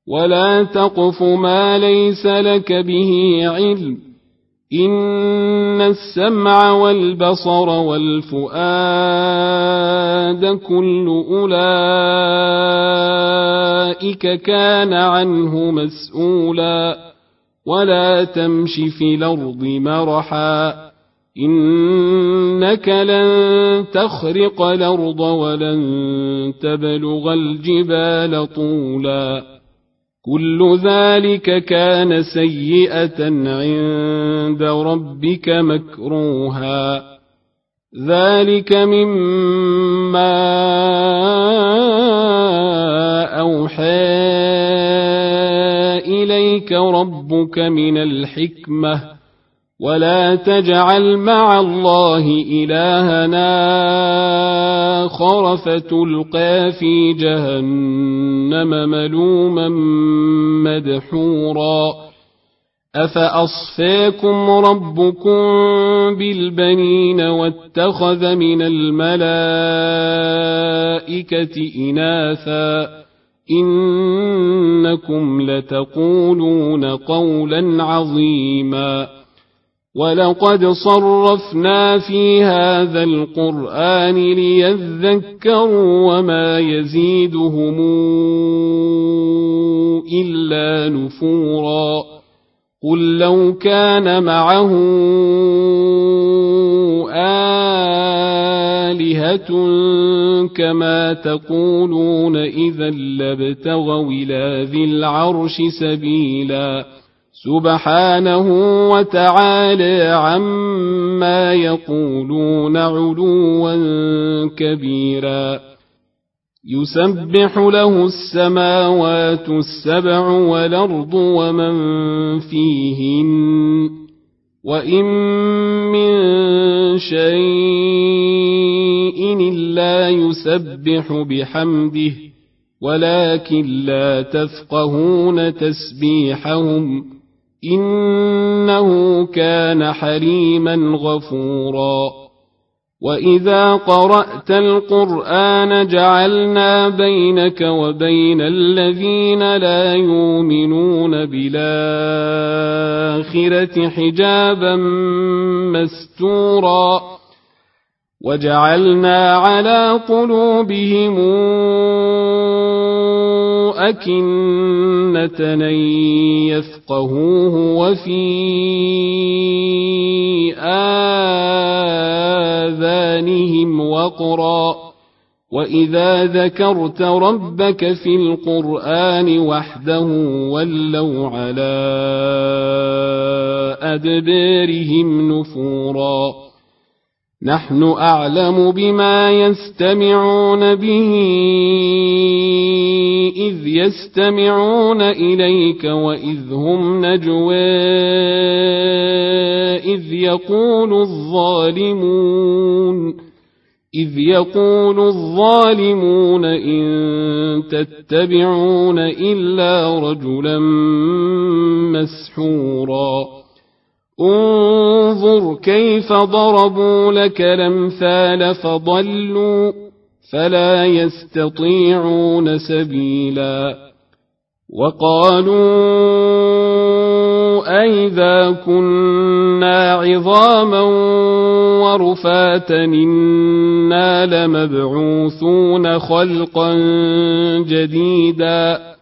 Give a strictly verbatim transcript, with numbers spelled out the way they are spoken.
ولا تقف ما ليس لك به علم، إن السمع والبصر والفؤاد كل أولئك كان عنه مسؤولا. ولا تمش في الأرض مرحا، إنك لن تخرق الأرض ولن تبلغ الجبال طولا. كل ذلك كان سيئة عند ربك مكروها. ذلك مما أوحى إليك ربك من الحكمة. ولا تجعل مع الله إلهنا آخر فتلقى في جهنم ملوما مدحورا. أفأصفاكم ربكم بالبنين واتخذ من الملائكة إناثا إنكم لتقولون قولا عظيما. ولقد صرفنا في هذا القرآن ليذكروا وما يزيدهم إلا نفورا. قل لو كان معه آلهة كما تقولون إذا لابتغوا إلى ذي العرش سبيلا. سبحانه وتعالى عما يقولون علوا كبيرا. يسبح له السماوات السبع والأرض ومن فيهن وإن من شيء إلا يسبح بحمده ولكن لا تفقهون تسبيحهم إنه كان حليما غفورا. وإذا قرأت القرآن جعلنا بينك وبين الذين لا يؤمنون بالآخرة حجابا مستورا. وجعلنا على قلوبهم أكنة أن يفقهوه وفي آذانهم وقرا. وإذا ذكرت ربك في القرآن وحده ولوا على أدبارهم نفورا. نحن أعلم بما يستمعون به إذ يستمعون إليك وإذ هم نجوى إذ يقول الظالمون إذ يقول الظالمون إن تتبعون إلا رجلا مسحورا. انظر كيف ضربوا لك الأمثال فضلوا فلا يستطيعون سبيلا. وقالوا أئذا كنا عظاما ورفاتا إنا لمبعوثون خلقا جديدا